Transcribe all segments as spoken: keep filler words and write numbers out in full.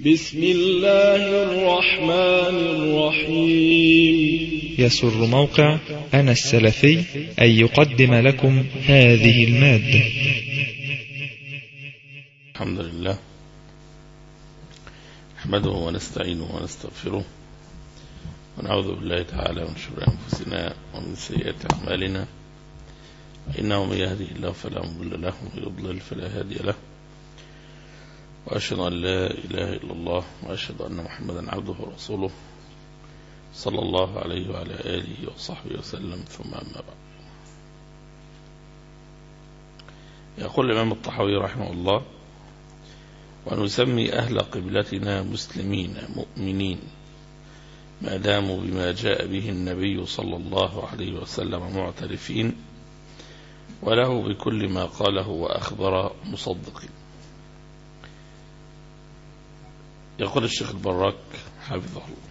بسم الله الرحمن الرحيم. يسر موقع أنا السلفي أن يقدم لكم هذه المادة. الحمد لله نحمده ونستعينه ونستغفره ونعوذ بالله تعالى من شرور أنفسنا ومن سيئات أعمالنا، إنه من يهده الله فلا مضل له ومن يضلل فلا هادي له، وأشهد أن لا إله إلا الله وأشهد أن محمدا عبده ورسوله صلى الله عليه وعلى آله وصحبه وسلم، ثم أما بعد. يقول الإمام الطحاوي رحمه الله: ونسمي أهل قبلتنا مسلمين مؤمنين ما داموا بما جاء به النبي صلى الله عليه وسلم معترفين، وله بكل ما قاله وأخبر مصدقين. يقول الشيخ البراك حفظه الله: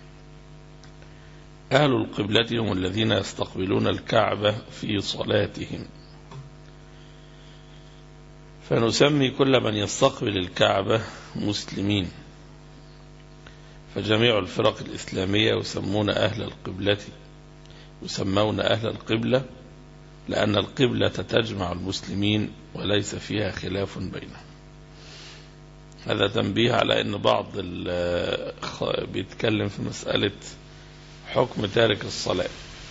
أهل القبلة هم الذين يستقبلون الكعبة في صلاتهم، فنسمي كل من يستقبل الكعبة مسلمين، فجميع الفرق الإسلامية يسمون أهل القبلة يسمون أهل القبلة لأن القبلة تجمع المسلمين وليس فيها خلاف بينهم. هذا تنبيه على أن بعض بيتكلم في مسألة حكم تارك الصلاة،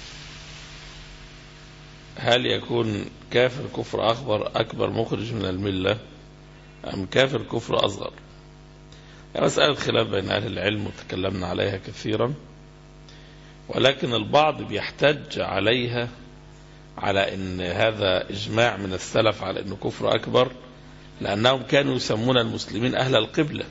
هل يكون كافر كفر أكبر أكبر مخرج من الملة أم كافر كفر أصغر؟ مسألة خلاف بين أهل العلم وتكلمنا عليها كثيرا، ولكن البعض بيحتج عليها على أن هذا إجماع من السلف على أنه كفر أكبر، لأنهم كانوا يسمون المسلمين أهل القبلة،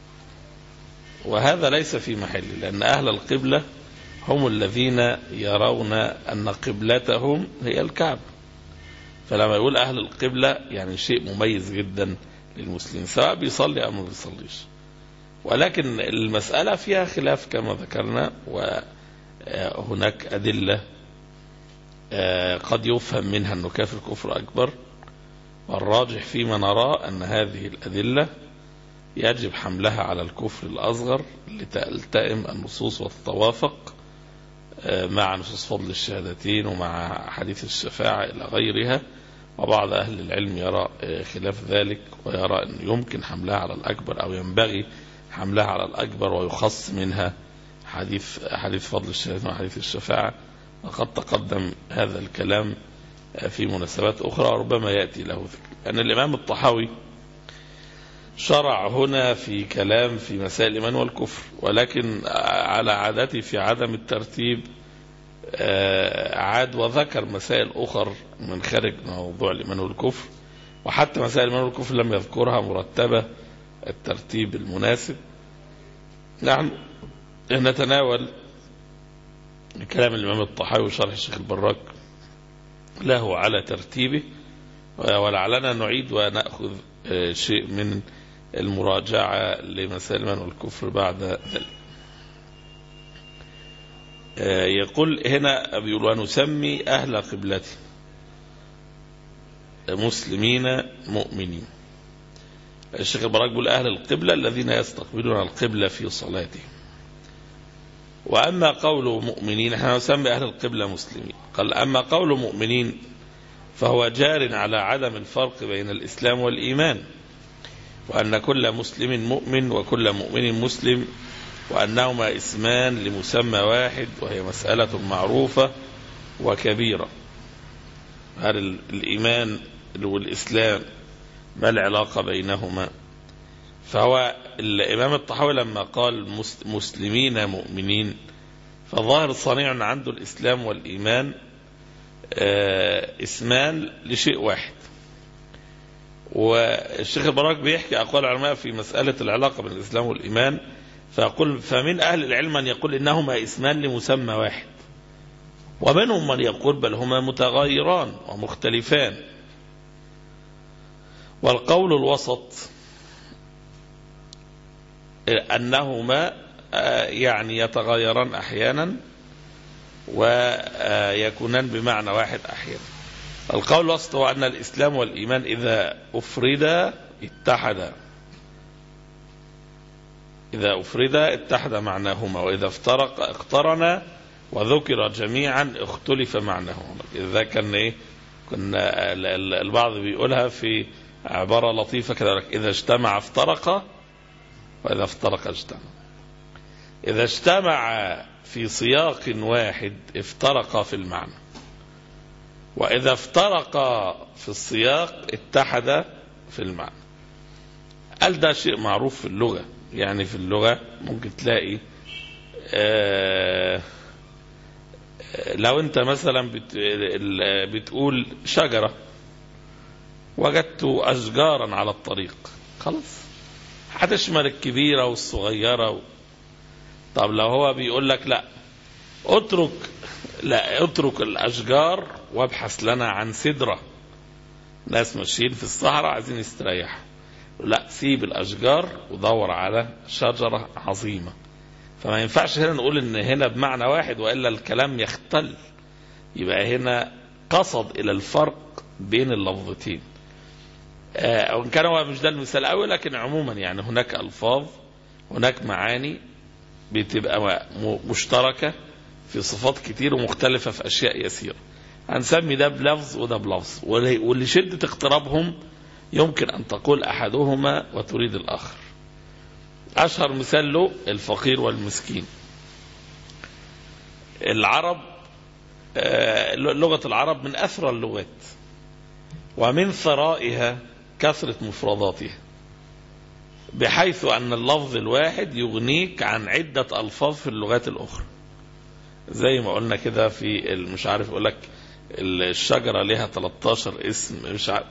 وهذا ليس في محل، لأن أهل القبلة هم الذين يرون أن قبلتهم هي الكعبة، فلما يقول أهل القبلة يعني شيء مميز جدا للمسلمين سواء بيصلي أو ما بيصليش. ولكن المسألة فيها خلاف كما ذكرنا، وهناك أدلة قد يفهم منها أنه كافر كفر أكبر، والراجح فيما نرى أن هذه الأدلة يجب حملها على الكفر الأصغر لتلتئم النصوص وتتوافق مع نصوص فضل الشهادتين ومع حديث الشفاعة إلى غيرها. وبعض أهل العلم يرى خلاف ذلك ويرى أن يمكن حملها على الأكبر أو ينبغي حملها على الأكبر ويخص منها حديث حديث فضل الشهادتين وحديث الشفاعة، وقد تقدم هذا الكلام في مناسبات أخرى ربما يأتي له ذكر. أن الإمام الطحاوي شرع هنا في كلام في مسائل الإيمان والكفر، ولكن على عادته في عدم الترتيب عاد وذكر مسائل أخر من خارج موضوع الإيمان والكفر، وحتى مسائل الإيمان والكفر لم يذكرها مرتبة الترتيب المناسب. نحن نتناول كلام الإمام الطحاوي وشرح الشيخ البراك له على ترتيبه، ولعلنا نعيد ونأخذ شيء من المراجعة لمسائل الإيمان والكفر بعد ذلك. يقول هنا بيقول: ونسمي أهل قبلتي مسلمين مؤمنين. الشيخ البراك بيقول: أهل القبلة الذين يستقبلون القبلة في صلاتهم. وأما قول مؤمنين، احنا نسمي أهل القبلة مسلمين. قال: أما قول مؤمنين فهو جار على عدم الفرق بين الإسلام والإيمان، وأن كل مسلم مؤمن وكل مؤمن مسلم، وأنهما اسمان لمسمى واحد، وهي مسألة معروفة وكبيرة. هل الإيمان والإسلام ما العلاقة بينهما؟ فهو الإمام الطحاوي لما قال مسلمين مؤمنين فظاهر صنيع عنده الإسلام والإيمان اسمان لشيء واحد. والشيخ البراك بيحكي أقوال العلماء في مسألة العلاقة بين الإسلام والإيمان، فيقول: فمن أهل العلم من يقول إنهما اسمان لمسمى واحد، ومنهم من يقول بل هما متغايران ومختلفان. والقول الوسط أنهما يعني يتغيران أحيانا ويكونان بمعنى واحد أحيانا. القول الوسط هو أن الإسلام والإيمان إذا أفردا اتحدا، إذا أفرد اتحد معناهما، وإذا افترق اقترنا وذكر جميعا اختلف معناهما. إذا كان إيه كنا البعض بيقولها في عبارة لطيفة كذلك: إذا اجتمع افترق، وإذا افترق اجتمع. إذا اجتمع في سياق واحد افترق في المعنى، وإذا افترق في السياق اتحد في المعنى. قال ده شيء معروف في اللغة. يعني في اللغة ممكن تلاقي آه لو انت مثلا بت بتقول شجرة وجدت أشجارا على الطريق، خلاص هتشمل الكبيرة والصغيرة و... طب لو هو بيقول لك لا اترك لا اترك الأشجار وابحث لنا عن سدرة، ناس ماشيين في الصحراء عايزين يستريحوا، لا سيب الأشجار ودور على شجرة عظيمة. فما ينفعش هنا نقول ان هنا بمعنى واحد وإلا الكلام يختل. يبقى هنا قصد إلى الفرق بين اللفظتين، آه وإن كان هو مش ده المثال الأول، لكن عموما يعني هناك ألفاظ، هناك معاني بتبقى مشتركة في صفات كتير ومختلفة في أشياء يسيرة. هنسمي ده بلفظ وده بلفظ، ولشدة اقترابهم يمكن أن تقول أحدهما وتريد الآخر. أشهر مثال له الفقير والمسكين. العرب لغة العرب من أثرى اللغات، ومن ثرائها كثرة مفرداتها، بحيث أن اللفظ الواحد يغنيك عن عدة ألفاظ في اللغات الأخرى. زي ما قلنا كده في مش عارف أقول لك الشجرة لها ثلاثة عشر اسم، مش عارف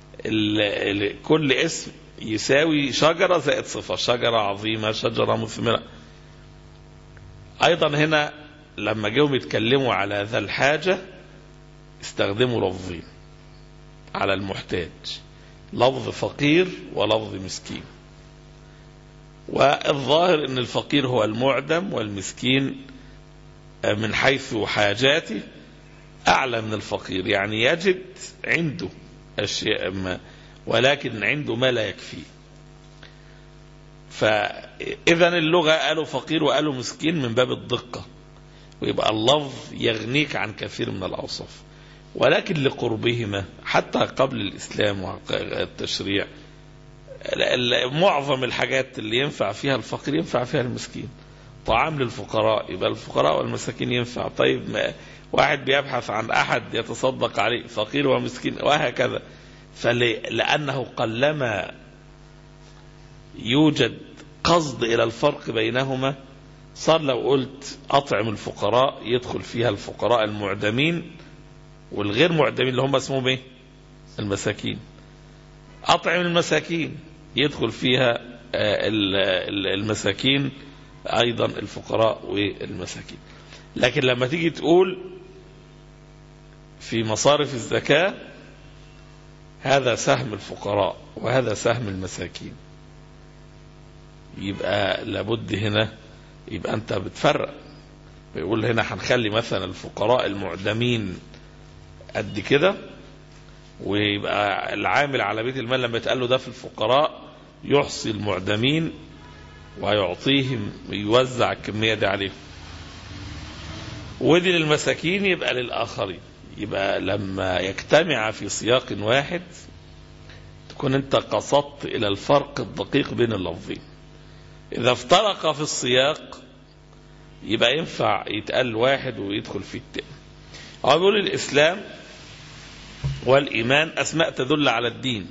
كل اسم يساوي شجرة زائد صفة، شجرة عظيمة، شجرة مثمرة. أيضا هنا لما جاءوا يتكلموا على ذا الحاجة استخدموا لفظين على المحتاج، لفظ فقير ولفظ مسكين. والظاهر أن الفقير هو المعدم، والمسكين من حيث حاجاته أعلى من الفقير، يعني يجد عنده أشياء ما ولكن عنده ما لا يكفيه. فإذا اللغة قالوا فقير وقالوا مسكين من باب الدقة، ويبقى اللفظ يغنيك عن كثير من الأوصاف. ولكن لقربهما حتى قبل الإسلام والتشريع معظم الحاجات اللي ينفع فيها الفقير ينفع فيها المسكين. طعام للفقراء يبقى الفقراء والمساكين ينفع. طيب ما واحد بيبحث عن أحد يتصدق عليه، فقير ومسكين وهكذا. فلأنه قلما يوجد قصد إلى الفرق بينهما، صار لو قلت أطعم الفقراء يدخل فيها الفقراء المعدمين والغير معدمين اللي هم اسمهم ايه؟ المساكين. أطعم المساكين يدخل فيها المساكين أيضا الفقراء والمساكين. لكن لما تيجي تقول في مصارف الزكاة هذا سهم الفقراء وهذا سهم المساكين، يبقى لابد هنا يبقى أنت بتفرق. بيقول هنا هنخلي مثلا الفقراء المعدمين قد كده، ويبقى العامل على بيت المال لما يتقال له ده في الفقراء يحصي المعدمين ويعطيهم يوزع الكمية دي عليهم، ودي للمساكين يبقى للآخرين. يبقى لما يجتمع في سياق واحد تكون انت قصدت إلى الفرق الدقيق بين اللفظين. إذا افترق في السياق يبقى ينفع يتقال واحد ويدخل في التاني. هو بيقول الإسلام والإيمان أسماء تدل على الدين،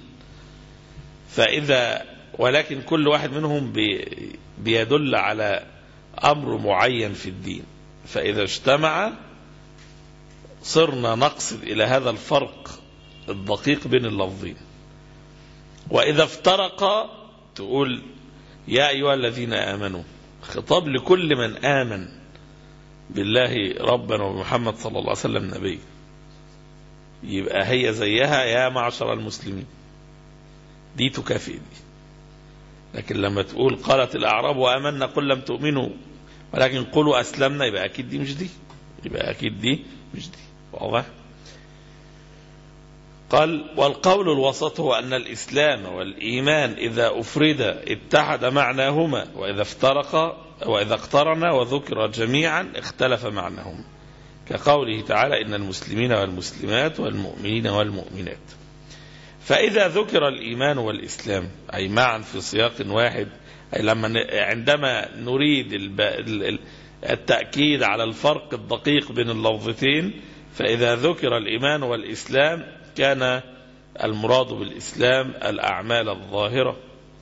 فإذا ولكن كل واحد منهم بي بيدل على أمر معين في الدين، فإذا اجتمع صرنا نقصد إلى هذا الفرق الدقيق بين اللفظين. وإذا افترق تقول يا أيها الذين آمنوا، خطاب لكل من آمن بالله ربنا ومحمد صلى الله عليه وسلم نبي، يبقى هي زيها يا معشر المسلمين، دي تكافئ دي. لكن لما تقول قالت الأعراب وآمنا قل لم تؤمنوا ولكن قلوا أسلمنا، يبقى أكيد دي مش دي، يبقى أكيد دي مش دي. واضح؟ قال والقول الوسط هو أن الإسلام والإيمان إذا أفرد اتحد معناهما، وإذا افترق وإذا اقترن وذكر جميعا اختلف معناهما، كقوله تعالى إن المسلمين والمسلمات والمؤمنين والمؤمنات. فإذا ذكر الإيمان والإسلام أي معا في سياق واحد، أي لما عندما نريد التأكيد على الفرق الدقيق بين اللفظتين، فإذا ذكر الإيمان والإسلام كان المراد بالإسلام الأعمال الظاهرة،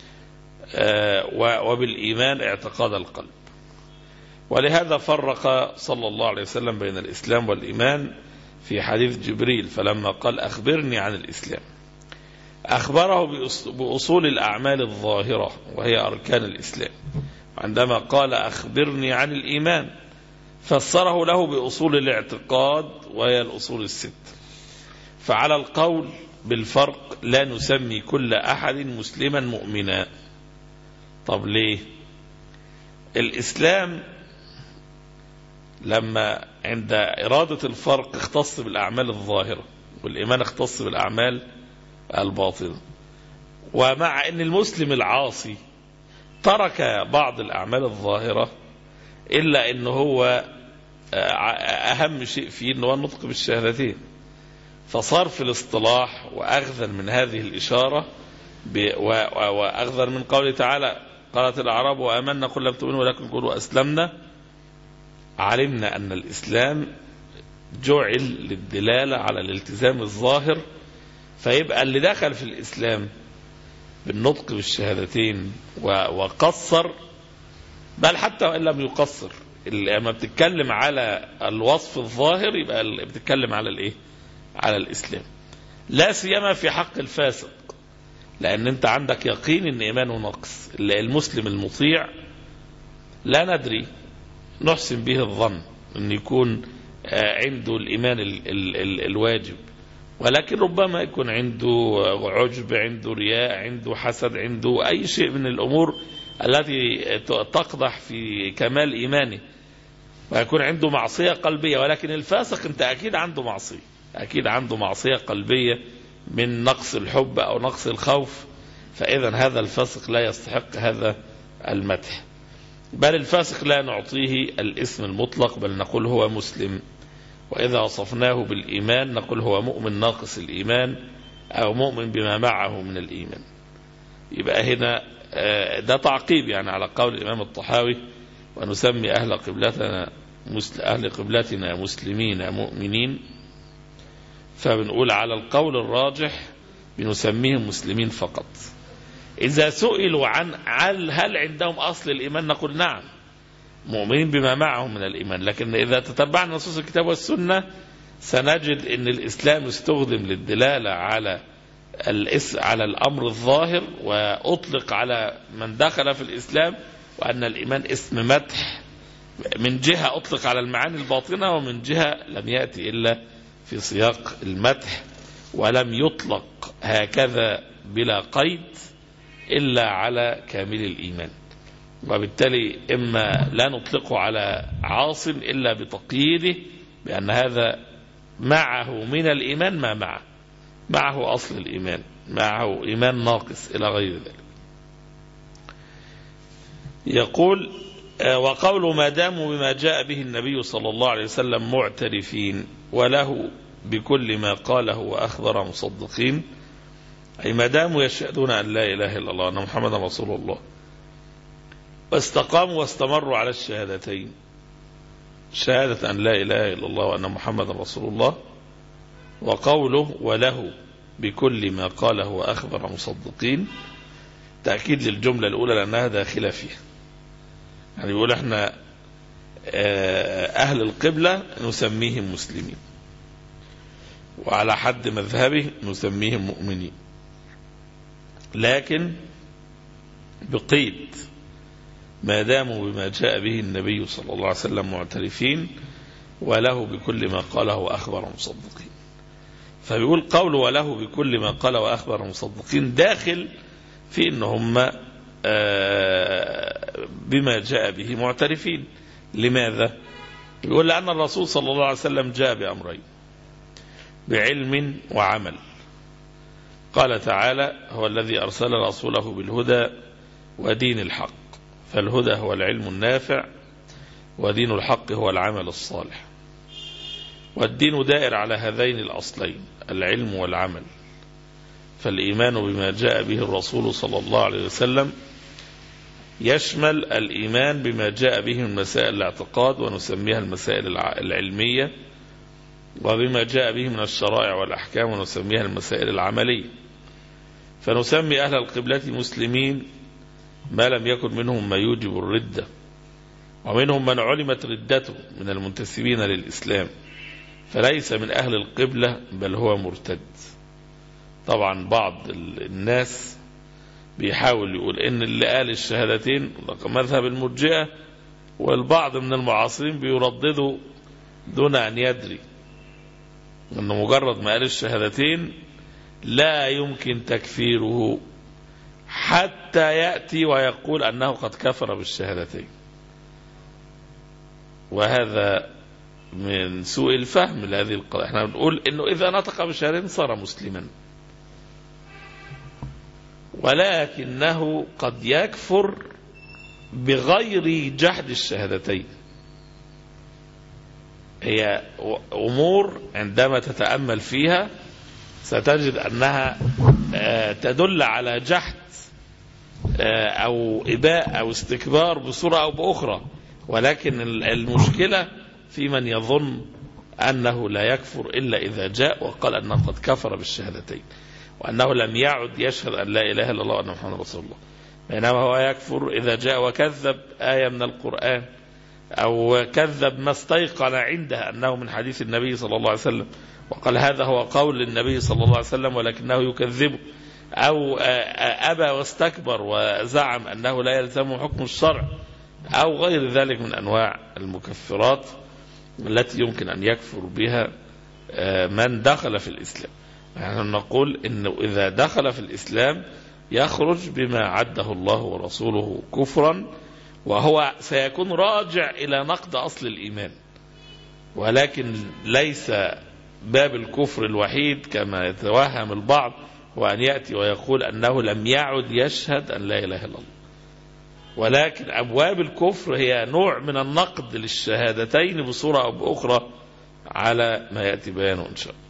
وبالإيمان اعتقاد القلب. ولهذا فرق صلى الله عليه وسلم بين الإسلام والإيمان في حديث جبريل، فلما قال أخبرني عن الإسلام أخبره بأصول الأعمال الظاهرة وهي أركان الإسلام، عندما قال أخبرني عن الإيمان فسره له بأصول الاعتقاد وهي الأصول الست. فعلى القول بالفرق لا نسمي كل أحد مسلما مؤمنا. طب ليه؟ الإسلام لما عند إرادة الفرق اختص بالأعمال الظاهرة، والإيمان اختص بالأعمال الباطنة. ومع أن المسلم العاصي ترك بعض الأعمال الظاهرة إلا أنه هو أهم شيء فيه أنه النطق بالشهادتين، فصار في الاصطلاح وأخذا من هذه الإشارة وأخذا من قوله تعالى قالت الأعراب وآمنا قل لم تؤمنوا ولكن قولوا أسلمنا، علمنا أن الإسلام جعل للدلالة على الالتزام الظاهر، فيبقى اللي دخل في الإسلام بالنطق بالشهادتين وقصر، بل حتى وإن لم يقصر، لما بتتكلم على الوصف الظاهر يبقى بتتكلم على الإيه؟ على الإسلام، لا سيما في حق الفاسق، لأن أنت عندك يقين أن إيمانه نقص. المسلم المطيع لا ندري، نحسن به الظن أن يكون عنده الإيمان ال ال ال الواجب، ولكن ربما يكون عنده عجب، عنده رياء، عنده حسد، عنده أي شيء من الأمور التي تقدح في كمال إيمانه، ويكون عنده معصية قلبية. ولكن الفاسق أنت أكيد عنده معصية، أكيد عنده معصية قلبية من نقص الحب أو نقص الخوف، فإذا هذا الفاسق لا يستحق هذا المدح، بل الفاسق لا نعطيه الاسم المطلق، بل نقول هو مسلم. وإذا وصفناه بالإيمان نقول هو مؤمن ناقص الإيمان أو مؤمن بما معه من الإيمان. يبقى هنا ده تعقيب يعني على قول الإمام الطحاوي ونسمي أهل قبلتنا أهل قبلتنا مسلمين مؤمنين، فبنقول على القول الراجح بنسميهم مسلمين فقط. إذا سئلوا عن هل عندهم أصل الإيمان نقول نعم، مؤمنين بما معهم من الإيمان. لكن إذا تتبعنا نصوص الكتاب والسنة سنجد أن الإسلام استخدم للدلالة على على الأمر الظاهر، وأطلق على من دخل في الإسلام، وأن الإيمان اسم مدح من جهة أطلق على المعاني الباطنة، ومن جهة لم يأتي إلا في سياق المدح، ولم يطلق هكذا بلا قيد إلا على كامل الإيمان. وبالتالي إما لا نطلقه على عاص إلا بتقييده بأن هذا معه من الإيمان ما معه، معه أصل الإيمان، معه إيمان ناقص إلى غير ذلك. يقول وقول ما داموا بما جاء به النبي صلى الله عليه وسلم معترفين وله بكل ما قاله وأخبر مصدقين، أي ما داموا يشهدون أن لا إله إلا الله وأن محمدا رسول الله، واستقاموا واستمروا على الشهادتين، شهادة أن لا إله إلا الله وأن محمدا رسول الله، وقوله وله بكل ما قاله وأخبر مصدقين، تأكيد للجملة الأولى لأنها داخلة فيها. يعني يقول احنا أهل القبلة نسميهم مسلمين، وعلى حد مذهبه نسميهم مؤمنين، لكن بقيد ما داموا بما جاء به النبي صلى الله عليه وسلم معترفين وله بكل ما قاله وأخبر مصدقين. فبيقول قول وله بكل ما قاله وأخبر مصدقين داخل في إنهم بما جاء به معترفين. لماذا؟ يقول لأن الرسول صلى الله عليه وسلم جاء بأمرين، بعلم وعمل. قال تعالى: هو الذي أرسل رسوله بالهدى ودين الحق، فالهدى هو العلم النافع، ودين الحق هو العمل الصالح. والدين دائر على هذين الأصلين، العلم والعمل. فالإيمان بما جاء به الرسول صلى الله عليه وسلم يشمل الإيمان بما جاء به من مسائل الاعتقاد، ونسميها المسائل العلمية، وبما جاء به من الشرائع والأحكام، ونسميها المسائل العملية. فنسمي أهل القبلة مسلمين ما لم يكن منهم ما يوجب الردة، ومنهم من علمت ردته من المنتسبين للإسلام فليس من أهل القبلة بل هو مرتد. طبعا بعض الناس بيحاول يقول إن اللي قال الشهادتين مذهب المرجئة، والبعض من المعاصرين بيرددوا دون أن يدري أنه مجرد ما قال الشهادتين لا يمكن تكفيره حتى يأتي ويقول أنه قد كفر بالشهادتين. وهذا من سوء الفهم لهذه القضية. احنا بنقول انه اذا نطق بالشهادتين صار مسلما، ولكنه قد يكفر بغير جحد الشهادتين. هي امور عندما تتأمل فيها ستجد انها تدل على جحد او اباء او استكبار بصورة او باخرى، ولكن المشكلة في من يظن أنه لا يكفر إلا إذا جاء وقال أنه قد كفر بالشهادتين، وأنه لم يعد يشهد أن لا إله إلا الله وأن محمد رسول الله، بينما هو يكفر إذا جاء وكذب آية من القرآن، أو كذب ما استيقن عنده أنه من حديث النبي صلى الله عليه وسلم وقال هذا هو قول النبي صلى الله عليه وسلم ولكنه يكذبه، أو أبى واستكبر وزعم أنه لا يلزمه حكم الشرع، أو غير ذلك من أنواع المكفرات التي يمكن أن يكفر بها من دخل في الإسلام. نحن نقول إنه إذا دخل في الإسلام يخرج بما عده الله ورسوله كفرا، وهو سيكون راجع إلى نقد أصل الإيمان، ولكن ليس باب الكفر الوحيد كما يتوهم البعض هو أن يأتي ويقول أنه لم يعد يشهد أن لا إله إلا الله، ولكن أبواب الكفر هي نوع من النقد للشهادتين بصورة أو بأخرى على ما يأتي بيانه إن شاء الله.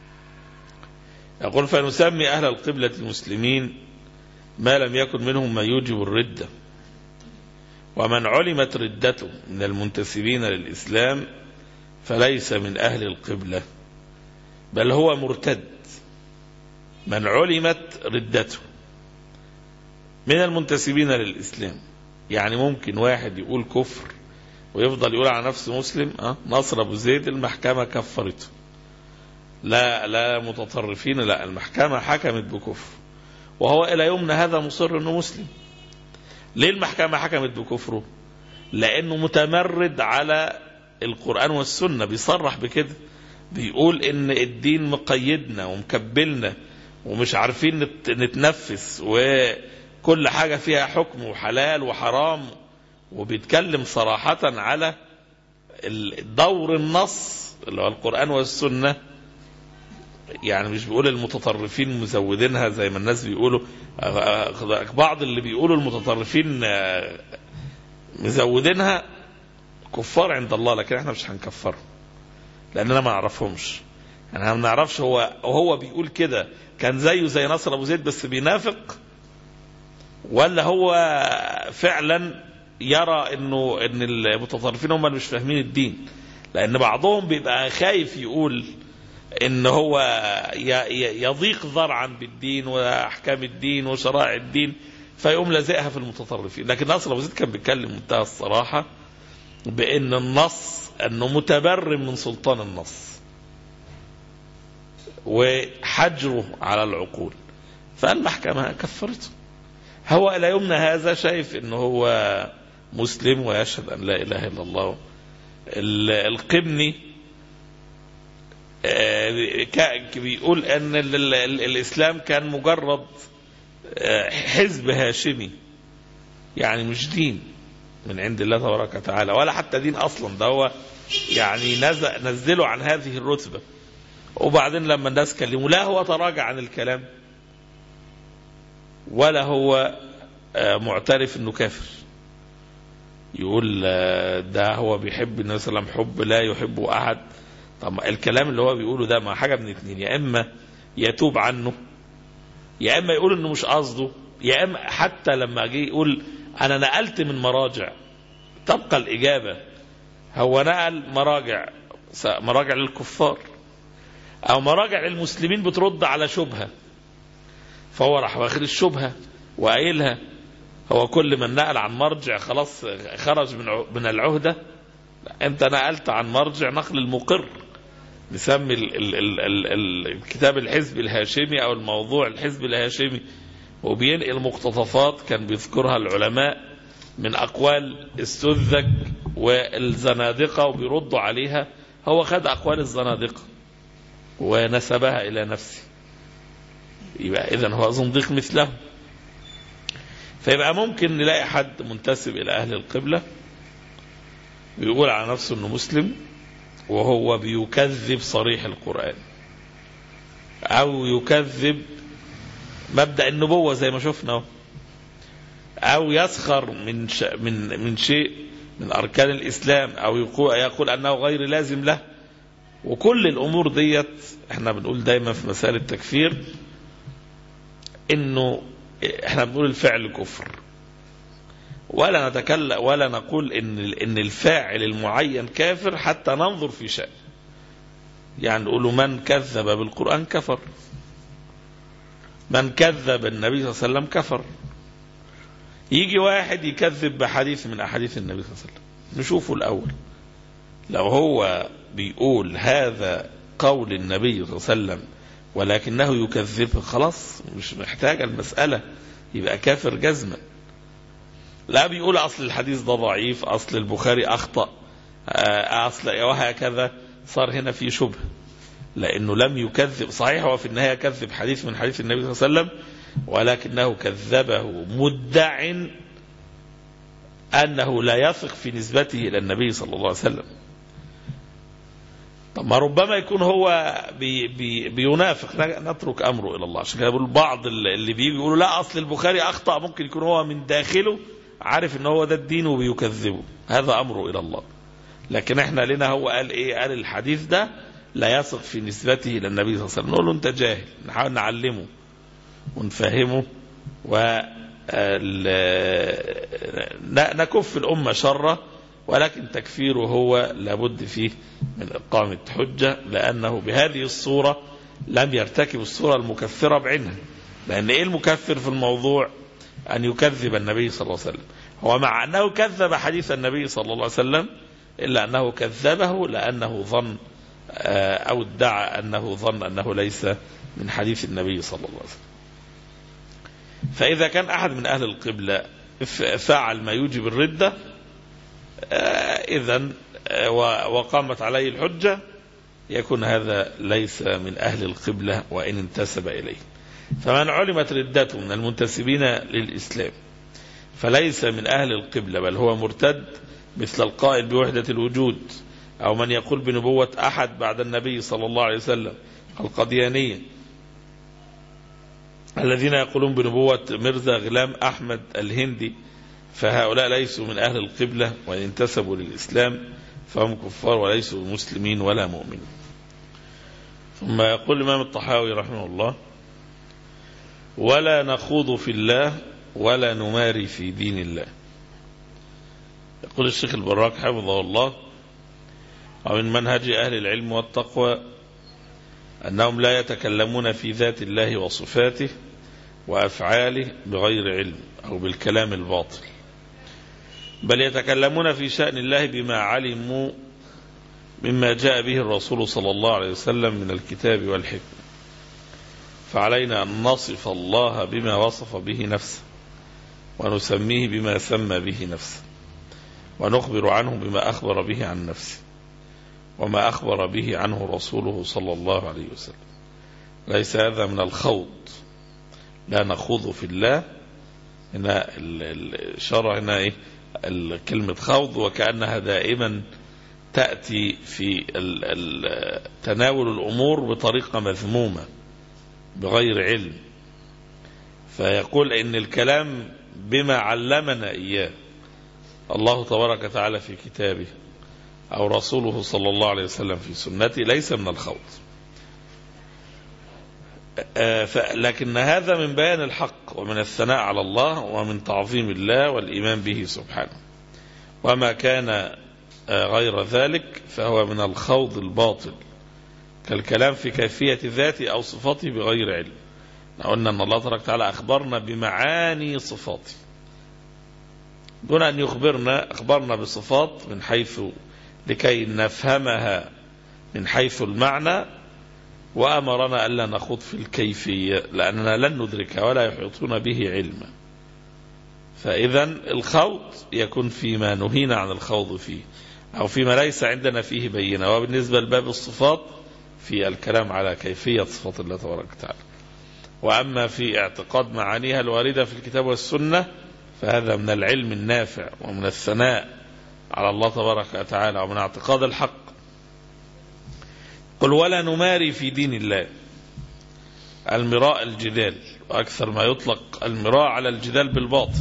يقول: فنسمي أهل القبلة المسلمين ما لم يكن منهم ما يوجب الردة، ومن علمت ردته من المنتسبين للإسلام فليس من أهل القبلة بل هو مرتد. من علمت ردته من المنتسبين للإسلام، يعني ممكن واحد يقول كفر ويفضل يقول على نفسه مسلم. أه؟ نصر أبو زيد المحكمة كفرته، لا لا متطرفين، لا المحكمة حكمت بكفر، وهو إلى يومنا هذا مصر أنه مسلم. ليه المحكمة حكمت بكفره؟ لأنه متمرد على القرآن والسنة، بيصرح بكده، بيقول إن الدين مقيدنا ومكبلنا ومش عارفين نتنفس، وكل حاجة فيها حكم وحلال وحرام، وبيتكلم صراحة على دور النص اللي هو القرآن والسنة. يعني مش بيقول المتطرفين مزودينها زي ما الناس بيقولوا، بعض اللي بيقولوا المتطرفين مزودينها كفار عند الله، لكن احنا مش هنكفرهم لأننا ما نعرفهمش. يعني ما نعرفش هو وهو بيقول كده كان زيه زي نصر أبو زيد بس بينافق، ولا هو فعلا يرى انه ان المتطرفين هم اللي مش فاهمين الدين. لأن بعضهم بيبقى خايف يقول ان هو يضيق ذرعا بالدين واحكام الدين وشرائع الدين فيقوم لازقها في المتطرفين. لكن نصر أبو زيد كان بيتكلم منتهى الصراحة بان النص انه متبرم من سلطان النص وحجره على العقول، فالمحكمة كفرته. هو الى يومنا هذا شايف انه هو مسلم ويشهد ان لا اله الا الله. القبني بيقول ان الاسلام كان مجرد حزب هاشمي، يعني مش دين من عند الله تبارك وتعالى، ولا حتى دين اصلا، ده هو يعني نزلوا عن هذه الرتبة. وبعدين لما الناس كلموا لا هو تراجع عن الكلام ولا هو معترف انه كافر. يقول ده هو بيحب النبي صلى الله عليه وسلم حب لا يحبه احد. طب الكلام اللي هو بيقوله ده مع حاجه من اتنين، يا اما يتوب عنه، يا اما يقول انه مش قصده، يا اما حتى لما جه يقول انا نقلت من مراجع، تبقى الاجابه هو نقل مراجع مراجع للكفار او مراجع للمسلمين بترد على شبهه، فهو راح واخد الشبهه وقايلها. هو كل من نقل عن مرجع خلاص خرج من من العهده. انت نقلت عن مرجع نقل المقر، نسمي ال ال ال ال الكتاب الحزب الهاشمي او الموضوع الحزب الهاشمي، وبينقل مقتطفات كان بيذكرها العلماء من اقوال السذج والزنادقه وبيردوا عليها. هو خد اقوال الزنادقه ونسبها الى نفسه، يبقى اذن هو زنديق مثله. فيبقى ممكن نلاقي حد منتسب الى اهل القبله بيقول على نفسه انه مسلم وهو بيكذب صريح القرآن، او يكذب مبدأ النبوة زي ما شفنا، او يسخر من ش... من من شيء من اركان الاسلام، او يقول يقول انه غير لازم له. وكل الامور ديت احنا بنقول دايما في مسائل التكفير انه احنا بنقول الفعل كفر، ولا نتكلم ولا نقول ان ان الفاعل المعين كافر حتى ننظر في شأن. يعني نقول من كذب بالقرآن كفر، من كذب النبي صلى الله عليه وسلم كفر. يجي واحد يكذب بحديث من احاديث النبي صلى الله عليه وسلم، نشوفه الاول لو هو بيقول هذا قول النبي صلى الله عليه وسلم ولكنه يكذبه، خلاص مش محتاجه المسألة، يبقى كافر جزما. لا بيقول أصل الحديث ده ضعيف، أصل البخاري أخطأ، أصل وهكذا، صار هنا في شبه، لأنه لم يكذب. صحيح هو في النهاية كذب حديث من حديث النبي صلى الله عليه وسلم، ولكنه كذبه مدع أنه لا يثق في نسبته إلى النبي صلى الله عليه وسلم. طب ما ربما يكون هو بي بي بينافق، نترك أمره إلى الله. عشان كده بقول بعض اللي بيجي يقولوا لا أصل البخاري أخطأ، ممكن يكون هو من داخله عارف ان هو ده الدين وبيكذبه، هذا امره الى الله. لكن احنا لنا هو قال ايه؟ قال الحديث ده لا يثق في نسبته الى النبي صلى الله عليه وسلم، نقول له انت جاهل، نحاول نعلمه ونفهمه ونكف الامه شره، ولكن تكفيره هو لابد فيه من اقامه حجه، لانه بهذه الصوره لم يرتكب الصوره المكفره بعينها. لان ايه المكفر في الموضوع؟ أن يكذب النبي صلى الله عليه وسلم. هو مع أنه كذب حديث النبي صلى الله عليه وسلم، إلا أنه كذبه لأنه ظن أو ادعى أنه ظن أنه ليس من حديث النبي صلى الله عليه وسلم. فإذا كان أحد من أهل القبلة فعل ما يوجب الردة، إذن وقامت عليه الحجة، يكون هذا ليس من أهل القبلة وإن انتسب إليه. فمن علمت ردته من المنتسبين للإسلام فليس من أهل القبلة، بل هو مرتد، مثل القائل بوحدة الوجود، أو من يقول بنبوة أحد بعد النبي صلى الله عليه وسلم، القديانية الذين يقولون بنبوة مرزا غلام أحمد الهندي، فهؤلاء ليسوا من أهل القبلة، وإن انتسبوا للإسلام فهم كفار وليسوا مسلمين ولا مؤمنين. ثم يقول الإمام الطحاوي رحمه الله: ولا نخوض في الله ولا نماري في دين الله. يقول الشيخ البراك حفظه الله: ومن منهج أهل العلم والتقوى أنهم لا يتكلمون في ذات الله وصفاته وأفعاله بغير علم أو بالكلام الباطل، بل يتكلمون في شأن الله بما علموا مما جاء به الرسول صلى الله عليه وسلم من الكتاب والحكمة. فعلينا أن نصف الله بما وصف به نفسه، ونسميه بما سمى به نفسه، ونخبر عنه بما أخبر به عن نفسه وما أخبر به عنه رسوله صلى الله عليه وسلم. ليس هذا من الخوض، لا نخوض في الله. هنا الإشارة هنا إيه؟ كلمة خوض وكأنها دائما تأتي في تناول الأمور بطريقة مذمومة بغير علم. فيقول إن الكلام بما علمنا إياه الله تبارك وتعالى في كتابه أو رسوله صلى الله عليه وسلم في سنته ليس من الخوض، لكن هذا من بيان الحق ومن الثناء على الله ومن تعظيم الله والإيمان به سبحانه. وما كان غير ذلك فهو من الخوض الباطل كالكلام في كيفية ذاته أو صفاته بغير علم. قلنا أن الله تبارك وتعالى أخبرنا بمعاني صفاته دون أن يخبرنا أخبرنا بصفات من حيث لكي نفهمها من حيث المعنى، وأمرنا ألا نخوض في الكيفية لأننا لن ندركها ولا يحيطون به علما. فإذا الخوض يكون فيما نهينا عن الخوض فيه أو فيما ليس عندنا فيه بينة. وبالنسبة لباب الصفات في الكلام على كيفية صفات الله تبارك وتعالى. وأما في اعتقاد معانيها الواردة في الكتاب والسنة فهذا من العلم النافع ومن الثناء على الله تبارك وتعالى ومن اعتقاد الحق. قل ولا نماري في دين الله. المراء الجدال، وأكثر ما يطلق المراء على الجدال بالباطل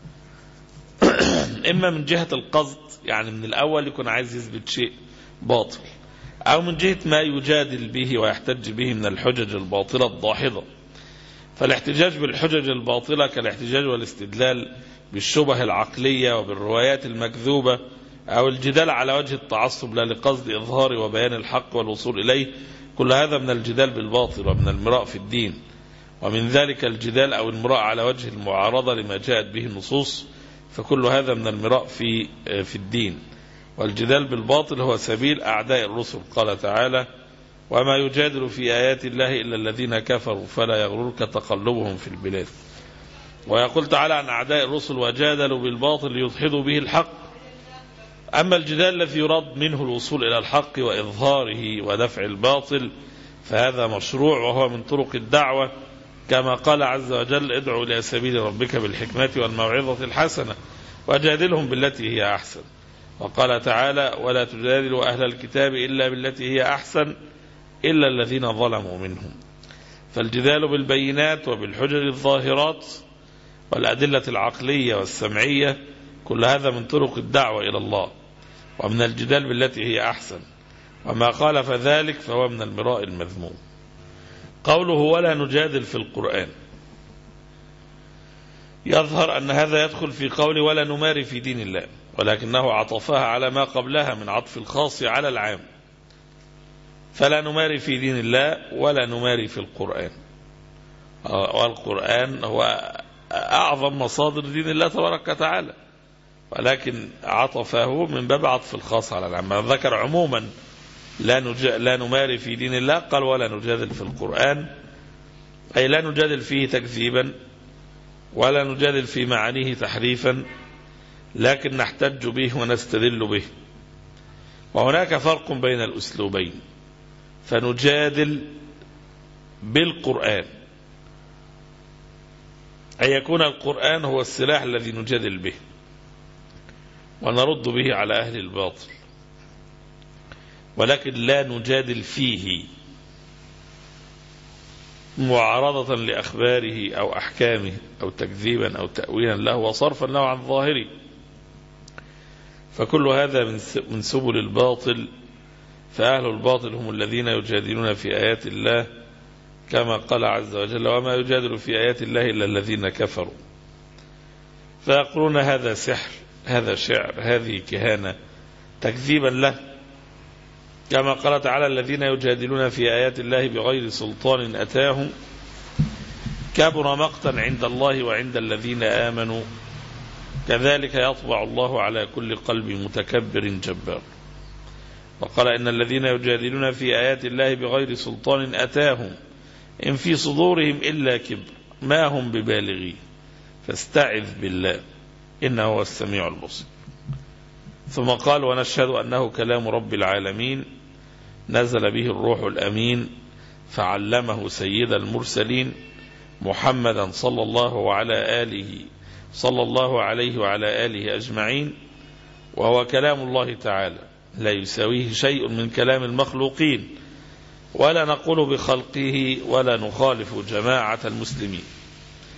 إما من جهة القصد، يعني من الأول يكون عايز يثبت شيء باطل، أو من جهة ما يجادل به ويحتج به من الحجج الباطلة الضاحضة. فالاحتجاج بالحجج الباطلة كالاحتجاج والاستدلال بالشبه العقلية وبالروايات المكذوبة، أو الجدال على وجه التعصب لا لقصد إظهار وبيان الحق والوصول إليه، كل هذا من الجدال بالباطل ومن المراء في الدين. ومن ذلك الجدال أو المراء على وجه المعارضة لما جاءت به النصوص، فكل هذا من المراء في في الدين. والجدال بالباطل هو سبيل أعداء الرسل. قال تعالى: وما يجادل في آيات الله إلا الذين كفروا فلا يغررك تقلبهم في البلاد. ويقول تعالى عن أعداء الرسل: وجادلوا بالباطل ليدحضوا به الحق. أما الجدال الذي يراد منه الوصول إلى الحق وإظهاره ودفع الباطل فهذا مشروع وهو من طرق الدعوة، كما قال عز وجل: ادعوا إلى سبيل ربك بالحكمة والموعظة الحسنة وجادلهم بالتي هي أحسن. وقال تعالى: ولا تجادلوا أهل الكتاب إلا بالتي هي أحسن إلا الذين ظلموا منهم. فالجدال بالبينات وبالحجج الظاهرات والأدلة العقلية والسمعية كل هذا من طرق الدعوة إلى الله، ومن الجدال بالتي هي أحسن، وما خالف ذلك فهو من المراء المذموم. قوله ولا نجادل في القرآن، يظهر أن هذا يدخل في قول ولا نماري في دين الله، ولكنه عطفها على ما قبلها من عطف الخاص على العام. فلا نماري في دين الله ولا نماري في القرآن، والقرآن هو أعظم مصادر دين الله تبارك وتعالى، ولكن عطفه من باب عطف الخاص على العام. ذكر عموما لا, لا نماري في دين الله، قال ولا نجادل في القرآن، أي لا نجادل فيه تكذيبا ولا نجادل في معانيه تحريفا، لكن نحتج به ونستدل به. وهناك فرق بين الأسلوبين، فنجادل بالقرآن أن يكون القرآن هو السلاح الذي نجادل به ونرد به على أهل الباطل، ولكن لا نجادل فيه معارضة لأخباره أو أحكامه أو تكذيبا أو تأويلا له وصرفا له عن ظاهره. فكل هذا من سبل الباطل، فأهل الباطل هم الذين يجادلون في آيات الله، كما قال عز وجل: وما يجادل في آيات الله إلا الذين كفروا. فيقولون هذا سحر، هذا شعر، هذه كهانة، تكذيبا له، كما قال تعالى: الذين يجادلون في آيات الله بغير سلطان أتاهم كبر مقتا عند الله وعند الذين آمنوا كذلك يطبع الله على كل قلب متكبر جبار. وقال: إن الذين يجادلون في آيات الله بغير سلطان أتاهم إن في صدورهم إلا كبر ما هم ببالغين فاستعذ بالله إنه هو السميع البصير. ثم قال: ونشهد أنه كلام رب العالمين نزل به الروح الأمين فعلمه سيد المرسلين محمدا صلى الله على آله صلى الله عليه وعلى آله أجمعين، وهو كلام الله تعالى لا يساويه شيء من كلام المخلوقين، ولا نقول بخلقه ولا نخالف جماعة المسلمين.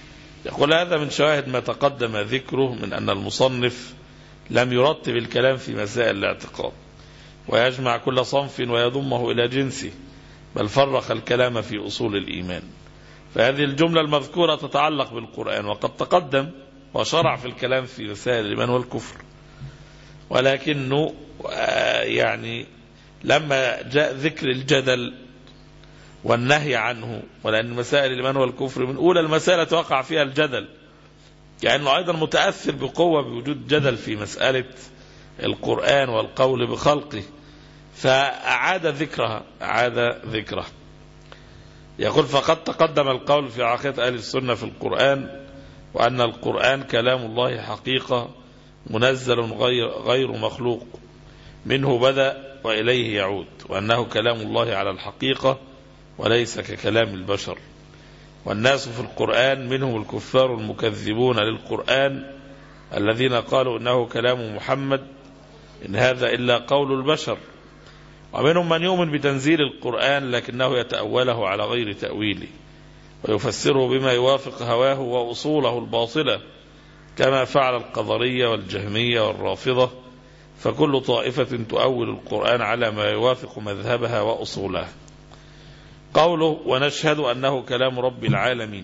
يقول هذا من شواهد ما تقدم ذكره من أن المصنف لم يرتب الكلام في مسائل الاعتقاد ويجمع كل صنف ويضمه إلى جنسه، بل فرق الكلام في أصول الإيمان. فهذه الجملة المذكورة تتعلق بالقرآن، وقد تقدم وشرع في الكلام في مسائل الإيمان والكفر، ولكنه يعني لما جاء ذكر الجدل والنهي عنه، ولأن مسائل الإيمان والكفر من أولى المسائل توقع فيها الجدل، يعني أيضا متأثر بقوة بوجود جدل في مسألة القرآن والقول بخلقه، فأعاد ذكرها أعاد ذكرها يقول فقد تقدم القول في عقيدة أهل السنة في القرآن، وأن القرآن كلام الله حقيقة منزل غير, غير مخلوق، منه بدأ وإليه يعود، وأنه كلام الله على الحقيقة وليس ككلام البشر. والناس في القرآن منهم الكفار المكذبون للقرآن الذين قالوا إنه كلام محمد إن هذا إلا قول البشر، ومنهم من يؤمن بتنزيل القرآن لكنه يتأوله على غير تأويله ويفسره بما يوافق هواه وأصوله الباطلة، كما فعل القدرية والجهمية والرافضة، فكل طائفة تؤول القرآن على ما يوافق مذهبها وأصولها. قوله ونشهد أنه كلام رب العالمين،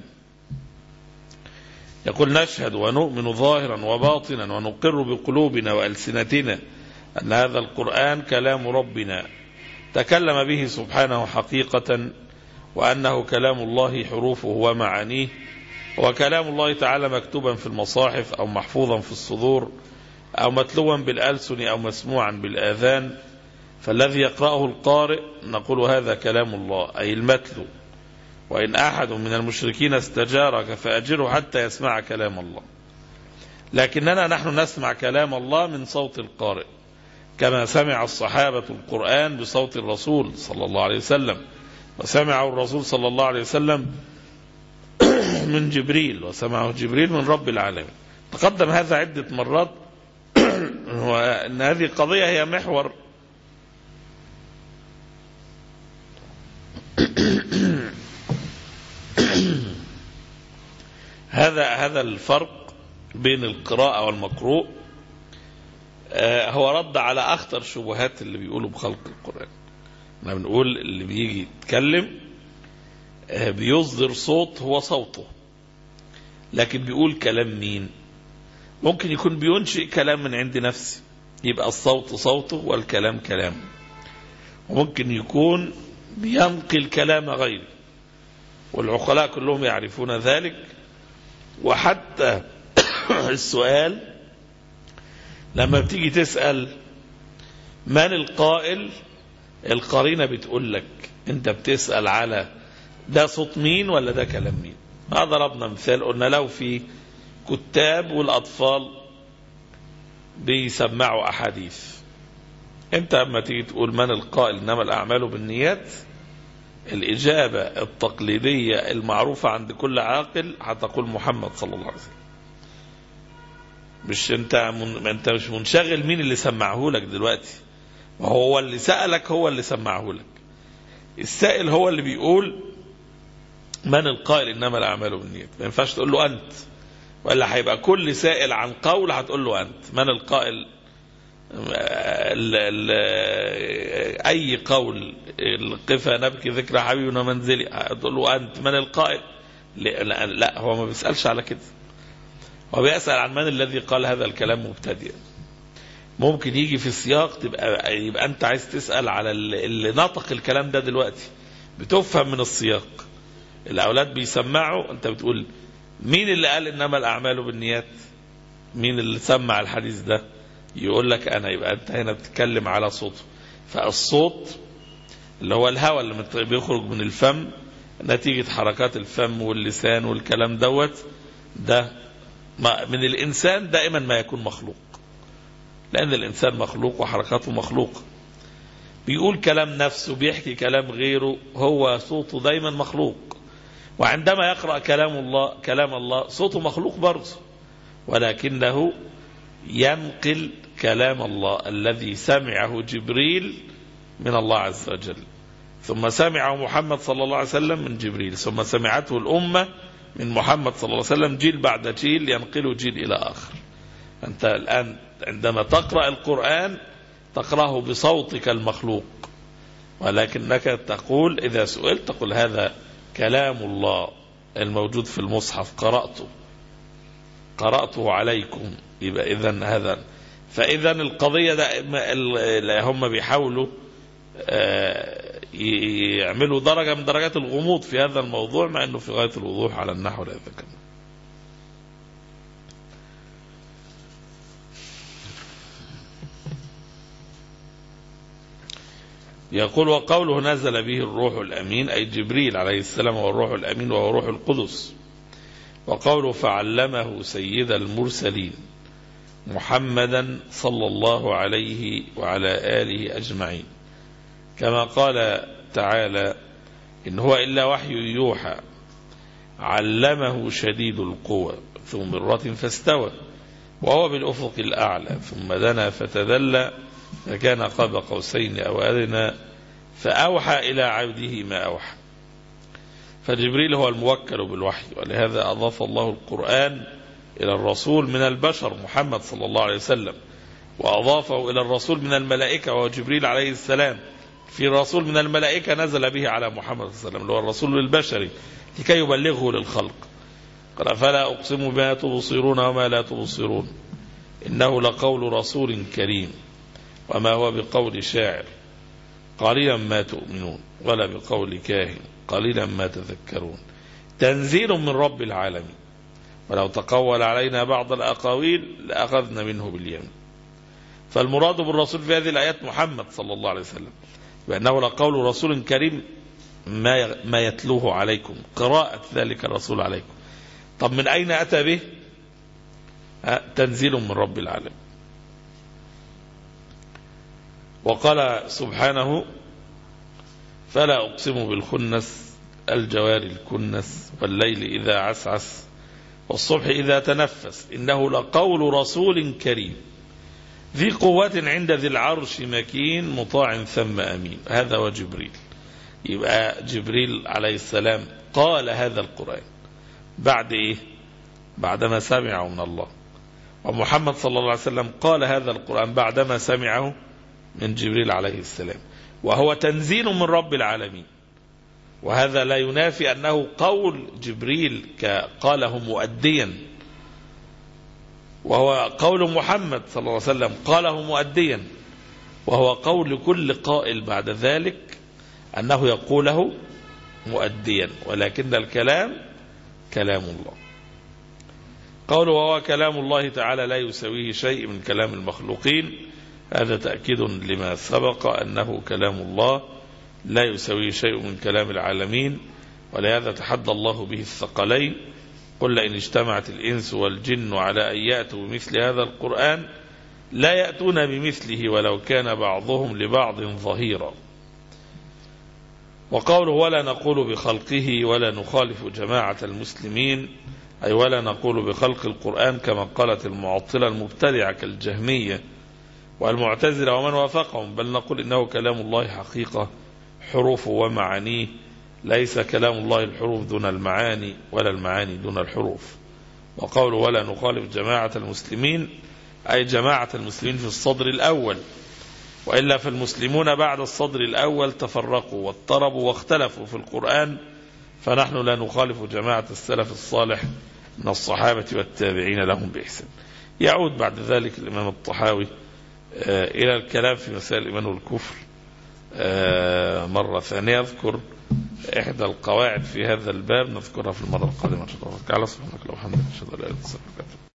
يقول نشهد ونؤمن ظاهرا وباطنا ونقر بقلوبنا وألسنتنا أن هذا القرآن كلام ربنا تكلم به سبحانه حقيقة، وأنه كلام الله حروفه ومعانيه، وكلام الله تعالى مكتوبا في المصاحف أو محفوظا في الصدور أو متلوا بالألسن أو مسموعا بالآذان، فالذي يقرأه القارئ نقول هذا كلام الله أي المتلو، وإن أحد من المشركين استجارك فأجره حتى يسمع كلام الله. لكننا نحن نسمع كلام الله من صوت القارئ، كما سمع الصحابة القرآن بصوت الرسول صلى الله عليه وسلم، وسمعه الرسول صلى الله عليه وسلم من جبريل، وسمعه جبريل من رب العالمين. تقدم هذا عدة مرات، وأن هذه القضية هي محور هذا هذا الفرق بين القراءة والمقروء هو رد على أخطر شبهات اللي بيقولوا بخلق القرآن. احنا بنقول اللي بيجي يتكلم بيصدر صوت هو صوته، لكن بيقول كلام مين؟ ممكن يكون بينشئ كلام من عند نفسه يبقى الصوت صوته والكلام كلامه، وممكن يكون بينقل كلام غيره، والعقلاء كلهم يعرفون ذلك. وحتى السؤال لما بتيجي تسأل من القائل، القرينة بتقول لك انت بتسأل على ده صوت مين ولا ده كلام مين. ما ضربنا مثال قلنا لو في كتاب والأطفال بيسمعوا أحاديث، انت اما تيجي تقول من القائل انما الأعمال بالنيات، الإجابة التقليدية المعروفة عند كل عاقل هتقول محمد صلى الله عليه وسلم. مش انت من... انت مش منشغل مين اللي سمعه لك دلوقتي، وهو اللي سألك هو اللي سمعه لك. السائل هو اللي بيقول من القائل انما الأعمال بالنيات، ما ينفعش تقول له انت، ولا هيبقى كل سائل عن قول هتقول له انت. من القائل ال ال اي قول القفا نبكي ذكر حبيبنا منزلي هتقول له انت. من القائل؟ لا, لا هو ما بيسألش على كده، هو بيسأل عن من الذي قال هذا الكلام مبتدئا. ممكن يجي في سياق تبقى يبقى انت عايز تسأل على اللي نطق الكلام ده دلوقتي، بتفهم من السياق. الاولاد بيسمعوا، انت بتقول مين اللي قال انما الاعمال بالنيات، مين اللي سمع الحديث ده، يقول لك انا. يبقى انت هنا بتتكلم على صوته. فالصوت اللي هو الهواء اللي بيخرج من الفم نتيجة حركات الفم واللسان والكلام دوت، ده من الإنسان دائما ما يكون مخلوق، لأن الإنسان مخلوق وحركاته مخلوقة. بيقول كلام نفسه، بيحكي كلام غيره، هو صوته دايما مخلوق. وعندما يقرأ كلام الله كلام الله صوته مخلوق برضه، ولكنه ينقل كلام الله الذي سمعه جبريل من الله عز وجل، ثم سمعه محمد صلى الله عليه وسلم من جبريل، ثم سمعته الأمة من محمد صلى الله عليه وسلم جيل بعد جيل ينقل جيل إلى آخر. أنت الآن عندما تقرأ القرآن تقرأه بصوتك المخلوق، ولكنك تقول إذا سئلت تقول هذا كلام الله الموجود في المصحف قرأته قرأته عليكم. يبقى إذن هذا، فإذا القضية ده هم بيحاولوا يعملوا درجة من درجات الغموض في هذا الموضوع، مع أنه في غاية الوضوح على النحو لا يتكلم. يقول وقوله نزل به الروح الأمين أي جبريل عليه السلام والروح الأمين وهو روح القدس. وقوله فعلمه سيد المرسلين محمدا صلى الله عليه وعلى آله أجمعين، كما قال تعالى إن هو إلا وحي يوحى علمه شديد القوى ذو مرة فاستوى وهو بالأفق الأعلى ثم دنا فتدلى فكان قاب قوسين أو أدنى فأوحى إلى عبده ما أوحى. فجبريل هو الموكل بالوحي، ولهذا أضاف الله القرآن إلى الرسول من البشر محمد صلى الله عليه وسلم، وأضافه إلى الرسول من الملائكة وهو جبريل عليه السلام. في رسول من الملائكة نزل به على محمد صلى الله عليه وسلم اللي هو الرسول البشري لكي يبلغه للخلق. قال فلا أقسم بما تبصرون وما لا تبصرون إنه لقول رسول كريم وما هو بقول شاعر قليلا ما تؤمنون ولا بقول كاهن قليلا ما تذكرون تنزيل من رب العالمين ولو تقول علينا بعض الأقاويل لأخذنا منه باليمين. فالمراد بالرسول في هذه الآيات محمد صلى الله عليه وسلم، بأنه لقول رسول كريم ما ما يتلوه عليكم، قراءة ذلك الرسول عليكم. طب من أين أتى به؟ تنزيل من رب العالمين. وقال سبحانه فلا أقسم بالخنس الجوار الكنس والليل إذا عسعس والصبح إذا تنفس إنه لقول رسول كريم ذي قوة عند ذي العرش مكين مطاع ثم أمين. هذا هو جبريل. يبقى جبريل عليه السلام قال هذا القرآن بعد إيه؟ بعدما سمعه من الله. ومحمد صلى الله عليه وسلم قال هذا القرآن بعدما سمعه من جبريل عليه السلام، وهو تنزيل من رب العالمين. وهذا لا ينافي أنه قول جبريل قاله مؤديا، وهو قول محمد صلى الله عليه وسلم قاله مؤديا، وهو قول كل قائل بعد ذلك أنه يقوله مؤديا، ولكن الكلام كلام الله. قوله وهو كلام الله تعالى لا يسويه شيء من كلام المخلوقين، هذا تأكيد لما سبق أنه كلام الله لا يسويه شيء من كلام العالمين. ولهذا تحدى الله به الثقلين قل إن اجتمعت الإنس والجن على أن يأتوا بمثل هذا القرآن لا يأتون بمثله ولو كان بعضهم لبعض ظهيرا. وقوله ولا نقول بخلقه ولا نخالف جماعة المسلمين، أي ولا نقول بخلق القرآن كما قالت المعطلة المبتدعة كالجهمية والمعتزلة ومن وافقهم، بل نقول إنه كلام الله حقيقة حروف ومعانيه، ليس كلام الله الحروف دون المعاني ولا المعاني دون الحروف. وقوله ولا نخالف جماعة المسلمين أي جماعة المسلمين في الصدر الأول، وإلا فالمسلمون بعد الصدر الأول تفرقوا واضطربوا واختلفوا في القرآن، فنحن لا نخالف جماعة السلف الصالح من الصحابة والتابعين لهم بإحسان. يعود بعد ذلك الإمام الطحاوي إلى الكلام في مسائل الإيمان والكفر مرة ثانية. أذكر إحدى القواعد في هذا الباب نذكرها في المرة القادمة إن شاء الله. تعالى سبحانك اللهم وبحمدك أشهد أن لا إله إلا أنت أستغفرك.